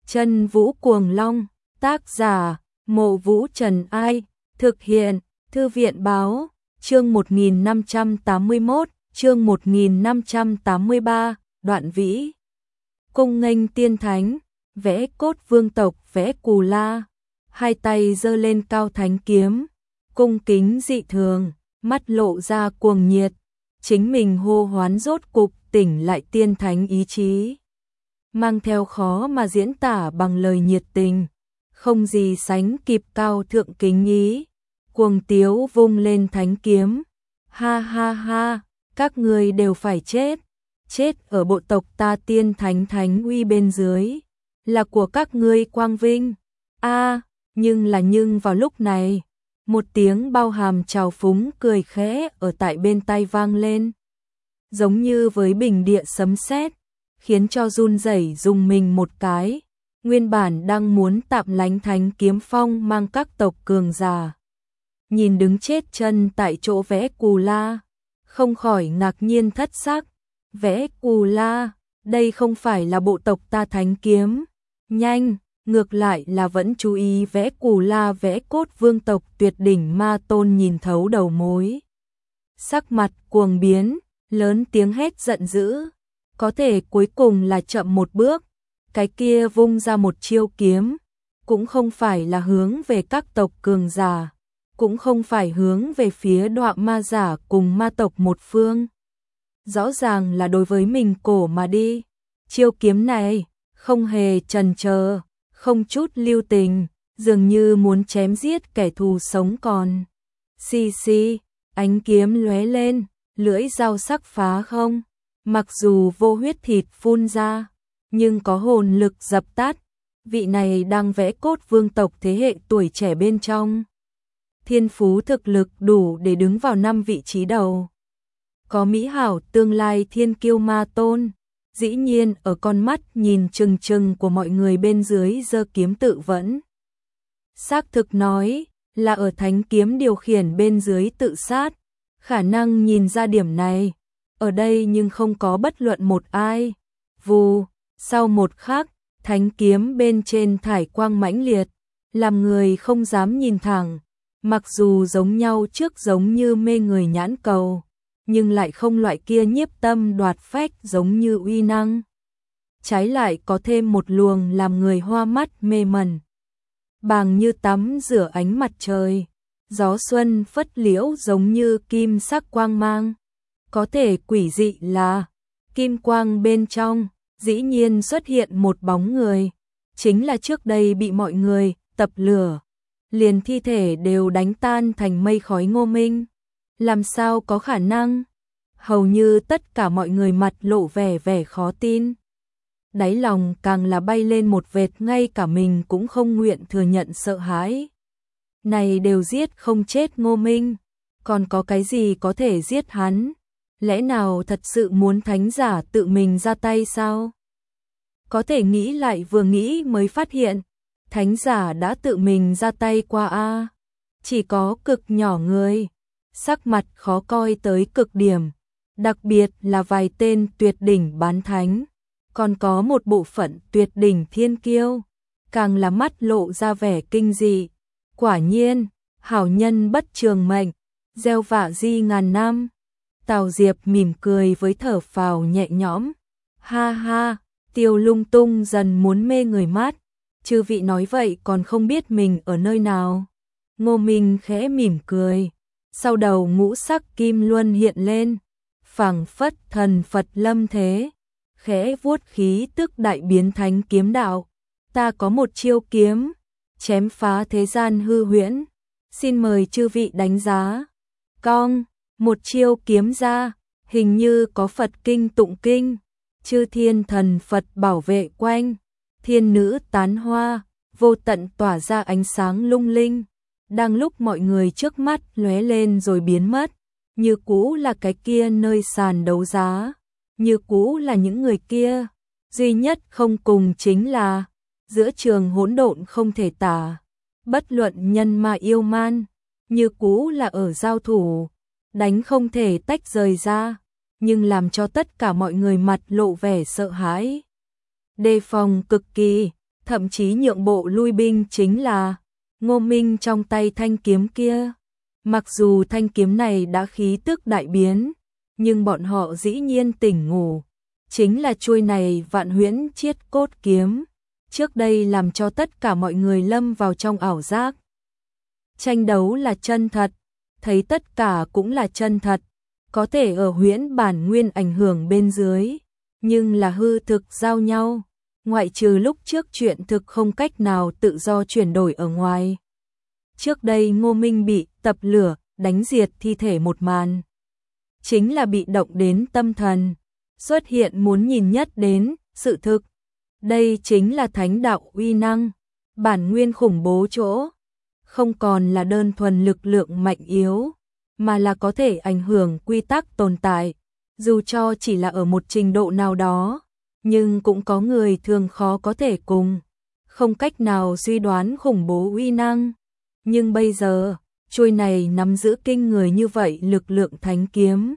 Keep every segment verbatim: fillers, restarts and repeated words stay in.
Chân Vũ Cuồng Long, tác giả, Mộ Vũ Trần Ai, thực hiện, Thư viện Báo, chương một nghìn năm trăm tám mươi mốt, chương một nghìn năm trăm tám mươi ba, Đoạn Vĩ. Cung nghênh tiên thánh, vẽ cốt vương tộc vẽ Cù La, hai tay giơ lên cao thánh kiếm, cung kính dị thường, mắt lộ ra cuồng nhiệt, chính mình hô hoán rốt cục tỉnh lại tiên thánh ý chí. Mang theo khó mà diễn tả bằng lời nhiệt tình, không gì sánh kịp cao thượng kính ý, cuồng tiếu vung lên thánh kiếm. Ha ha ha, các người đều phải chết, chết ở bộ tộc ta tiên thánh thánh uy bên dưới, là của các ngươi quang vinh. A, à, nhưng là nhưng vào lúc này, một tiếng bao hàm trào phúng cười khẽ ở tại bên tai vang lên, giống như với bình địa sấm sét, khiến cho run rẩy dùng mình một cái. Nguyên bản đang muốn tạm lánh thánh kiếm phong mang các tộc cường giả, nhìn đứng chết chân tại chỗ vẽ Cù La, không khỏi ngạc nhiên thất sắc. Vẽ Cù La, đây không phải là bộ tộc ta thánh kiếm. Nhanh, ngược lại là vẫn chú ý vẽ Cù La vẽ cốt vương tộc tuyệt đỉnh ma tôn nhìn thấu đầu mối. Sắc mặt cuồng biến, lớn tiếng hét giận dữ, có thể cuối cùng là chậm một bước. Cái kia vung ra một chiêu kiếm, cũng không phải là hướng về các tộc cường giả, cũng không phải hướng về phía Đoạ Ma giả cùng ma tộc một phương. Rõ ràng là đối với mình cổ mà đi. Chiêu kiếm này, không hề chần chờ, không chút lưu tình, dường như muốn chém giết kẻ thù sống còn. Xì xì, ánh kiếm lóe lên, lưỡi dao sắc phá không, mặc dù vô huyết thịt phun ra, nhưng có hồn lực dập tắt. Vị này đang vẽ cốt vương tộc thế hệ tuổi trẻ bên trong, thiên phú thực lực đủ để đứng vào năm vị trí đầu. Có mỹ hảo tương lai thiên kiêu ma tôn, dĩ nhiên ở con mắt nhìn chừng chừng của mọi người bên dưới giơ kiếm tự vẫn. Xác thực nói là ở thánh kiếm điều khiển bên dưới tự sát, khả năng nhìn ra điểm này, ở đây nhưng không có bất luận một ai. Vù, sau một khắc, thánh kiếm bên trên thải quang mãnh liệt, làm người không dám nhìn thẳng, mặc dù giống nhau trước giống như mê người nhãn cầu, nhưng lại không loại kia nhiếp tâm đoạt phách giống như uy năng. Trái lại có thêm một luồng làm người hoa mắt mê mẩn. Bàng như tắm rửa ánh mặt trời, gió xuân phất liễu giống như kim sắc quang mang. Có thể quỷ dị là, kim quang bên trong, dĩ nhiên xuất hiện một bóng người, chính là trước đây bị mọi người tập lửa, liền thi thể đều đánh tan thành mây khói Ngô Minh. Làm sao có khả năng? Hầu như tất cả mọi người mặt lộ vẻ vẻ khó tin. Đáy lòng càng là bay lên một vệt ngay cả mình cũng không nguyện thừa nhận sợ hãi. Này đều giết không chết Ngô Minh, còn có cái gì có thể giết hắn? Lẽ nào thật sự muốn thánh giả tự mình ra tay sao? Có thể nghĩ lại vừa nghĩ mới phát hiện, thánh giả đã tự mình ra tay qua a. Chỉ có cực nhỏ người, sắc mặt khó coi tới cực điểm, đặc biệt là vài tên tuyệt đỉnh bán thánh, còn có một bộ phận tuyệt đỉnh thiên kiêu, càng là mắt lộ ra vẻ kinh dị. Quả nhiên, hảo nhân bất trường mệnh, gieo vạ di ngàn năm. Tào Diệp mỉm cười với thở phào nhẹ nhõm. Ha ha, Tiêu Lung Tung dần muốn mê người mắt, chư vị nói vậy còn không biết mình ở nơi nào. Ngô Minh khẽ mỉm cười, sau đầu ngũ sắc kim luân hiện lên, phảng phất thần Phật lâm thế, khẽ vuốt khí tức đại biến thánh kiếm đạo. Ta có một chiêu kiếm, chém phá thế gian hư huyễn, xin mời chư vị đánh giá. Cong, một chiêu kiếm ra, hình như có Phật kinh tụng kinh, chư thiên thần Phật bảo vệ quanh, thiên nữ tán hoa, vô tận tỏa ra ánh sáng lung linh. Đang lúc mọi người trước mắt lóe lên rồi biến mất, như cũ là cái kia nơi sàn đấu giá, như cũ là những người kia, duy nhất không cùng chính là giữa trường hỗn độn không thể tả, bất luận nhân ma yêu man, như cũ là ở giao thủ, đánh không thể tách rời ra, nhưng làm cho tất cả mọi người mặt lộ vẻ sợ hãi, đề phòng cực kỳ. thậm chí nhượng bộ lui binh chính là Ngô Minh trong tay thanh kiếm kia. Mặc dù thanh kiếm này đã khí tức đại biến, nhưng bọn họ dĩ nhiên tỉnh ngủ. Chính là chuôi này Vạn Huyễn Chiết Cốt kiếm, trước đây làm cho tất cả mọi người lâm vào trong ảo giác. Tranh đấu là chân thật, thấy tất cả cũng là chân thật, có thể ở huyễn bản nguyên ảnh hưởng bên dưới, nhưng là hư thực giao nhau, ngoại trừ lúc trước chuyện thực không cách nào tự do chuyển đổi ở ngoài. Trước đây Ngô Minh bị tập lửa, đánh diệt thi thể một màn. Chính là bị động đến tâm thần, xuất hiện muốn nhìn nhất đến, sự thực. Đây chính là thánh đạo uy năng, bản nguyên khủng bố chỗ. Không còn là đơn thuần lực lượng mạnh yếu, mà là có thể ảnh hưởng quy tắc tồn tại. Dù cho chỉ là ở một trình độ nào đó, nhưng cũng có người thường khó có thể cùng. Không cách nào suy đoán khủng bố uy năng. Nhưng bây giờ, chuôi này nắm giữ kinh người như vậy lực lượng thánh kiếm.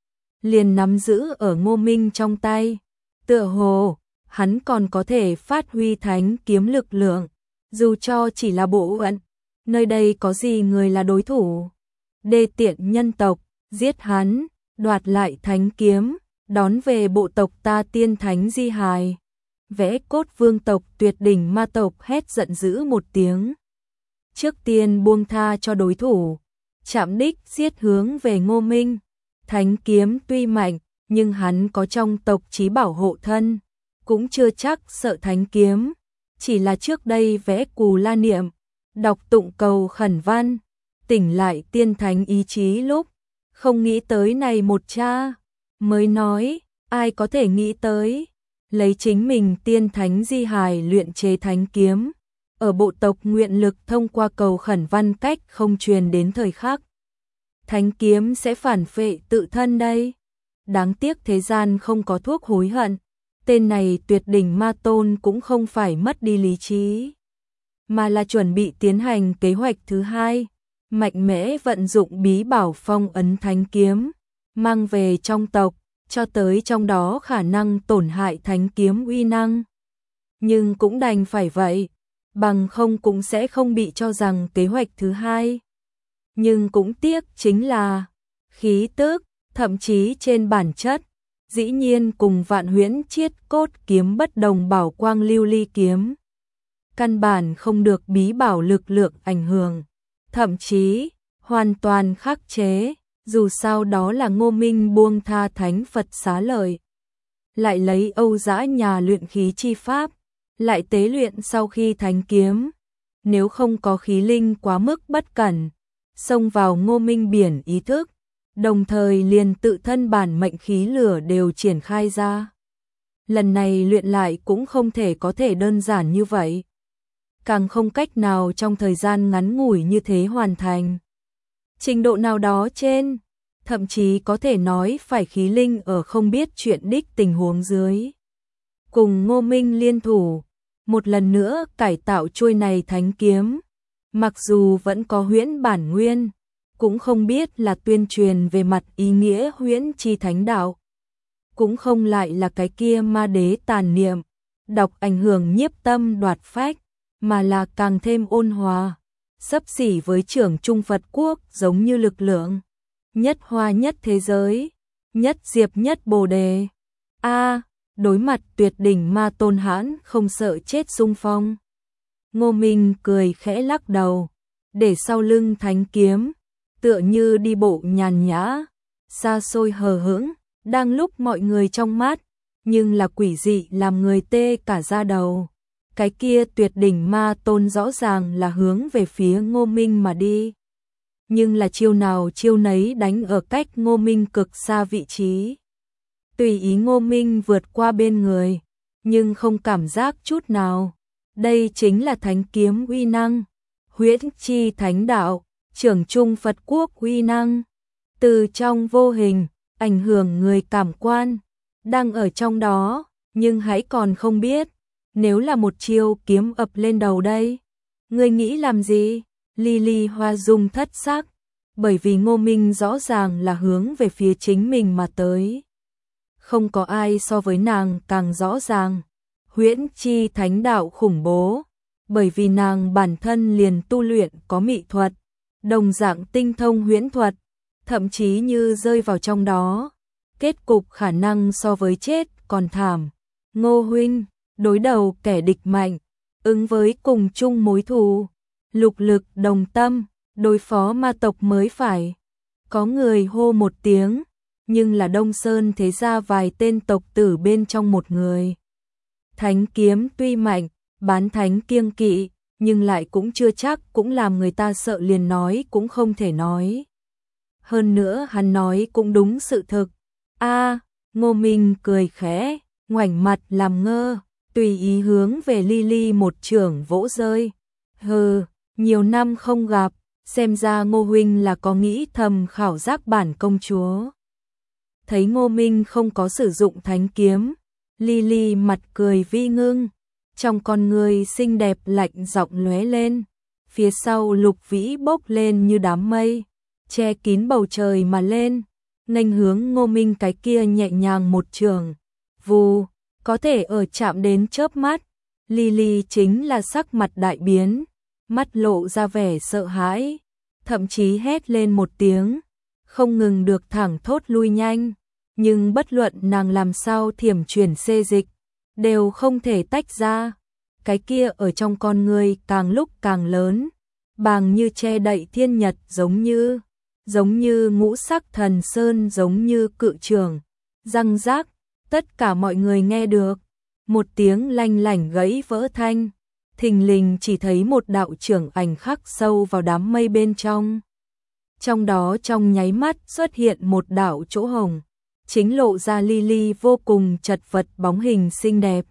Liền nắm giữ ở Ngô Minh trong tay. Tựa hồ, hắn còn có thể phát huy thánh kiếm lực lượng. Dù cho chỉ là bộ phận, nơi đây có gì người là đối thủ. Đê tiện nhân tộc, giết hắn, đoạt lại thánh kiếm, đón về bộ tộc ta tiên thánh di hài. Vẽ cốt vương tộc tuyệt đỉnh ma tộc hét giận dữ một tiếng. Trước tiên buông tha cho đối thủ, chạm đích giết hướng về Ngô Minh. Thánh kiếm tuy mạnh, nhưng hắn có trong tộc chí bảo hộ thân, cũng chưa chắc sợ thánh kiếm. Chỉ là trước đây vẽ cù la niệm, đọc tụng cầu khẩn văn, tỉnh lại tiên thánh ý chí lúc, không nghĩ tới này một cha, mới nói, ai có thể nghĩ tới, lấy chính mình tiên thánh di hài luyện chế thánh kiếm, ở bộ tộc nguyện lực thông qua cầu khẩn văn cách không truyền đến thời khắc. Thánh kiếm sẽ phản phệ tự thân đây. Đáng tiếc thế gian không có thuốc hối hận, tên này tuyệt đỉnh ma tôn cũng không phải mất đi lý trí, mà là chuẩn bị tiến hành kế hoạch thứ hai, mạnh mẽ vận dụng bí bảo phong ấn thánh kiếm, mang về trong tộc, cho tới trong đó khả năng tổn hại thánh kiếm uy năng. Nhưng cũng đành phải vậy, bằng không cũng sẽ không bị cho rằng kế hoạch thứ hai. Nhưng cũng tiếc chính là, khí tức, thậm chí trên bản chất, dĩ nhiên cùng Vạn Huyễn Chiết Cốt kiếm bất đồng bảo quang lưu ly kiếm. Căn bản không được bí bảo lực lượng ảnh hưởng, thậm chí hoàn toàn khắc chế, dù sao đó là Ngô Minh buông tha thánh Phật xá lợi. Lại lấy Âu Dã nhà luyện khí chi pháp, lại tế luyện sau khi thánh kiếm. Nếu không có khí linh quá mức bất cẩn, xông vào Ngô Minh biển ý thức, đồng thời liền tự thân bản mệnh khí lửa đều triển khai ra. Lần này luyện lại cũng không thể có thể đơn giản như vậy. Càng không cách nào trong thời gian ngắn ngủi như thế hoàn thành. Trình độ nào đó trên, thậm chí có thể nói phải khí linh ở không biết chuyện đích tình huống dưới. Cùng Ngô Minh liên thủ, một lần nữa cải tạo chuôi này thánh kiếm. Mặc dù vẫn có huyễn bản nguyên, cũng không biết là tuyên truyền về mặt ý nghĩa huyễn chi thánh đạo. Cũng không lại là cái kia ma đế tàn niệm, đọc ảnh hưởng nhiếp tâm đoạt phách, mà là càng thêm ôn hòa, xấp xỉ với trưởng Trung Phật Quốc giống như lực lượng. Nhất hoa nhất thế giới, nhất diệp nhất bồ đề. A, đối mặt tuyệt đỉnh ma tôn hãn không sợ chết xung phong. Ngô Minh cười khẽ lắc đầu, để sau lưng thánh kiếm, tựa như đi bộ nhàn nhã, xa xôi hờ hững, đang lúc mọi người trong mắt, nhưng là quỷ dị làm người tê cả da đầu. Cái kia tuyệt đỉnh ma tôn rõ ràng là hướng về phía Ngô Minh mà đi. Nhưng là chiêu nào chiêu nấy đánh ở cách Ngô Minh cực xa vị trí. Tùy ý Ngô Minh vượt qua bên người, nhưng không cảm giác chút nào. Đây chính là thánh kiếm uy năng, huyễn chi thánh đạo, trưởng Trung Phật Quốc uy năng. Từ trong vô hình, ảnh hưởng người cảm quan, đang ở trong đó, nhưng hãy còn không biết. Nếu là một chiêu kiếm ập lên đầu đây, người nghĩ làm gì? Ly Ly Hoa Dung thất sắc, bởi vì Ngô Minh rõ ràng là hướng về phía chính mình mà tới. Không có ai so với nàng càng rõ ràng. huyễn chi thánh đạo khủng bố, bởi vì nàng bản thân liền tu luyện có mị thuật, đồng dạng tinh thông huyễn thuật, thậm chí như rơi vào trong đó, kết cục khả năng so với chết còn thảm. Ngô huynh, đối đầu kẻ địch mạnh, ứng với cùng chung mối thù, lục lực đồng tâm, đối phó ma tộc mới phải. Có người hô một tiếng, nhưng là Đông Sơn thế ra vài tên tộc tử bên trong một người. Thánh kiếm tuy mạnh, bán thánh kiêng kỵ, nhưng lại cũng chưa chắc cũng làm người ta sợ, liền nói cũng không thể nói. Hơn nữa hắn nói cũng đúng sự thực. A, Ngô Minh cười khẽ, ngoảnh mặt làm ngơ, tùy ý hướng về Lily một chưởng vỗ rơi. Hừ, nhiều năm không gặp, xem ra Ngô huynh là có nghĩ thầm khảo giác bản công chúa. Thấy Ngô Minh không có sử dụng thánh kiếm, Lily mặt cười vi ngưng, trong con người xinh đẹp lạnh giọng lóe lên, phía sau Lục Vĩ bốc lên như đám mây, che kín bầu trời mà lên, nghênh hướng Ngô Minh cái kia nhẹ nhàng một trường. Vù, có thể ở chạm đến chớp mắt, Lily chính là sắc mặt đại biến, mắt lộ ra vẻ sợ hãi, thậm chí hét lên một tiếng, không ngừng được thẳng thốt lui nhanh, nhưng bất luận nàng làm sao thiểm chuyển xê dịch, đều không thể tách ra. Cái kia ở trong con người càng lúc càng lớn, bàng như che đậy thiên nhật, giống như giống như ngũ sắc thần sơn, giống như cự trường, răng rác, tất cả mọi người nghe được một tiếng lanh lảnh gãy vỡ thanh, thình lình chỉ thấy một đạo trưởng ảnh khắc sâu vào đám mây bên trong. Trong đó trong nháy mắt xuất hiện một đạo chỗ hồng, chính lộ ra Lily vô cùng chật vật bóng hình xinh đẹp.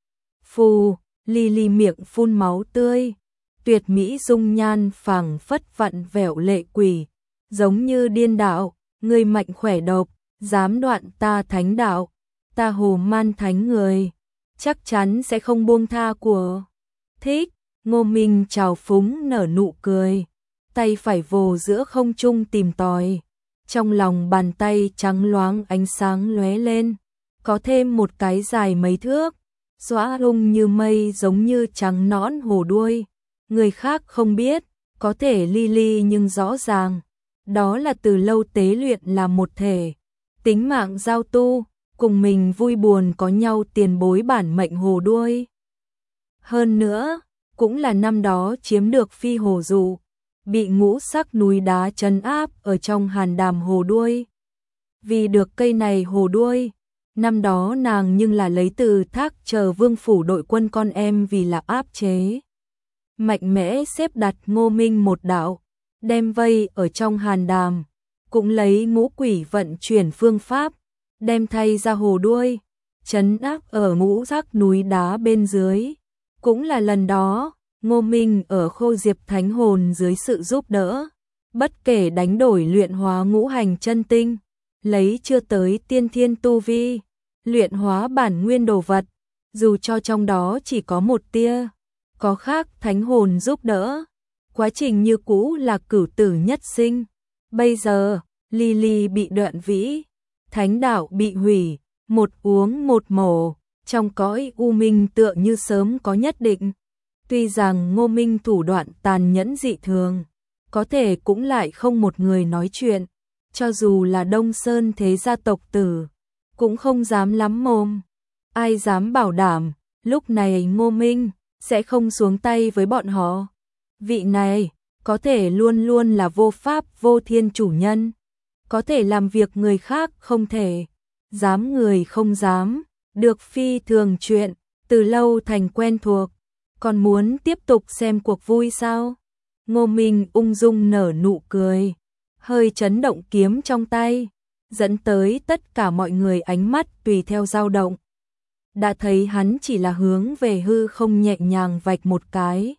Phù, Lily miệng phun máu tươi, tuyệt mỹ dung nhan phảng phất vặn vẹo lệ quỷ, giống như điên đạo, người mạnh khỏe độc, dám đoạn ta thánh đạo, ta Hồ Man thánh người, chắc chắn sẽ không buông tha của. Thích, Ngô Minh trào phúng nở nụ cười, tay phải vồ giữa không trung tìm tòi, trong lòng bàn tay trắng loáng ánh sáng lóe lên, có thêm một cái dài mấy thước, xóa rung như mây, giống như trắng nõn hổ đuôi. Người khác không biết, có thể Lily nhưng rõ ràng, đó là từ lâu tế luyện là một thể, tính mạng giao tu, cùng mình vui buồn có nhau tiền bối bản mệnh hồ đuôi. Hơn nữa, cũng là năm đó chiếm được phi hồ dụ, bị ngũ sắc núi đá trấn áp ở trong hàn đàm hồ đuôi. Vì được cây này hồ đuôi, năm đó nàng nhưng là lấy từ Thác chờ vương phủ đội quân con em vì là áp chế. Mạnh mẽ xếp đặt Ngô Minh một đạo, đem vây ở trong hàn đàm, cũng lấy ngũ quỷ vận chuyển phương pháp, đem thay ra hồ đuôi, trấn áp ở ngũ sắc núi đá bên dưới. Cũng là lần đó, Ngô Minh ở Khô Diệp Thánh Hồn dưới sự giúp đỡ, bất kể đánh đổi luyện hóa ngũ hành chân tinh, lấy chưa tới tiên thiên tu vi, luyện hóa bản nguyên đồ vật, dù cho trong đó chỉ có một tia, có khác thánh hồn giúp đỡ, quá trình như cũ là cửu tử nhất sinh. Bây giờ, Lily bị đoạn vĩ, thánh đạo bị hủy, một uống một mổ, trong cõi u minh tựa như sớm có nhất định. Tuy rằng Ngô Minh thủ đoạn tàn nhẫn dị thường, có thể cũng lại không một người nói chuyện, cho dù là Đông Sơn thế gia tộc tử, cũng không dám lắm mồm. Ai dám bảo đảm, lúc này Ngô Minh sẽ không xuống tay với bọn họ. Vị này, có thể luôn luôn là vô pháp vô thiên chủ nhân, có thể làm việc người khác không thể, dám người không dám, được phi thường chuyện, từ lâu thành quen thuộc. Còn muốn tiếp tục xem cuộc vui sao? Ngô Minh ung dung nở nụ cười, hơi chấn động kiếm trong tay, dẫn tới tất cả mọi người ánh mắt tùy theo dao động. Đã thấy hắn chỉ là hướng về hư không nhẹ nhàng vạch một cái.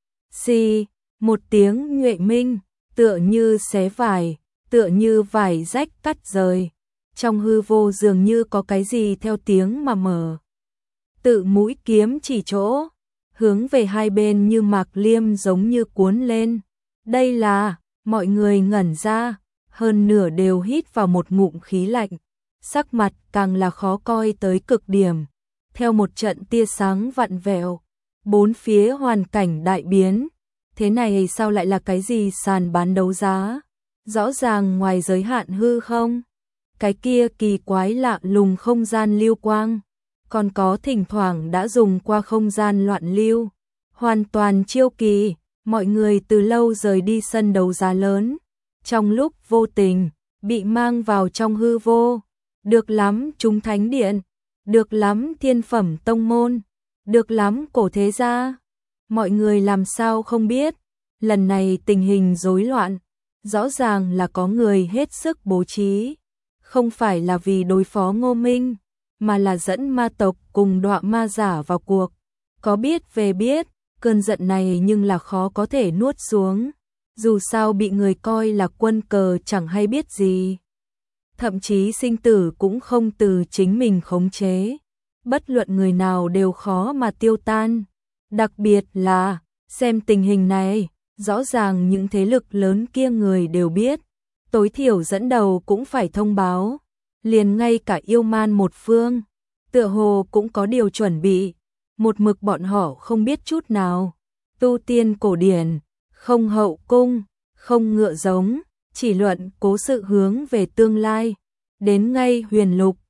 Xì, một tiếng nhuệ minh, tựa như xé vải, tựa như vải rách cắt rời. Trong hư vô dường như có cái gì theo tiếng mà mở. Tự mũi kiếm chỉ chỗ, hướng về hai bên như mạc liêm giống như cuốn lên. Đây là, mọi người ngẩn ra, hơn nửa đều hít vào một ngụm khí lạnh, sắc mặt càng là khó coi tới cực điểm. theo một trận tia sáng vặn vẹo, bốn phía hoàn cảnh đại biến. Thế này sao lại là cái gì sàn bán đấu giá? Rõ ràng ngoài giới hạn hư không? Cái kia kỳ quái lạ lùng không gian lưu quang, còn có thỉnh thoảng đã dùng qua không gian loạn lưu, hoàn toàn chiêu kỳ. Mọi người từ lâu rời đi sân đấu giá lớn, trong lúc vô tình bị mang vào trong hư vô. Được lắm chúng thánh điện, được lắm thiên phẩm tông môn, được lắm cổ thế gia. Mọi người làm sao không biết, lần này tình hình rối loạn, rõ ràng là có người hết sức bố trí, không phải là vì đối phó Ngô Minh, mà là dẫn ma tộc cùng đọa ma giả vào cuộc. Có biết về biết, cơn giận này nhưng là khó có thể nuốt xuống, dù sao bị người coi là quân cờ chẳng hay biết gì. Thậm chí sinh tử cũng không từ chính mình khống chế, bất luận người nào đều khó mà tiêu tan. Đặc biệt là, xem tình hình này, rõ ràng những thế lực lớn kia người đều biết, tối thiểu dẫn đầu cũng phải thông báo, liền ngay cả yêu man một phương, tựa hồ cũng có điều chuẩn bị, một mực bọn họ không biết chút nào. Tu tiên cổ điển, không hậu cung, không ngựa giống, chỉ luận cố sự hướng về tương lai, đến ngay huyền lục,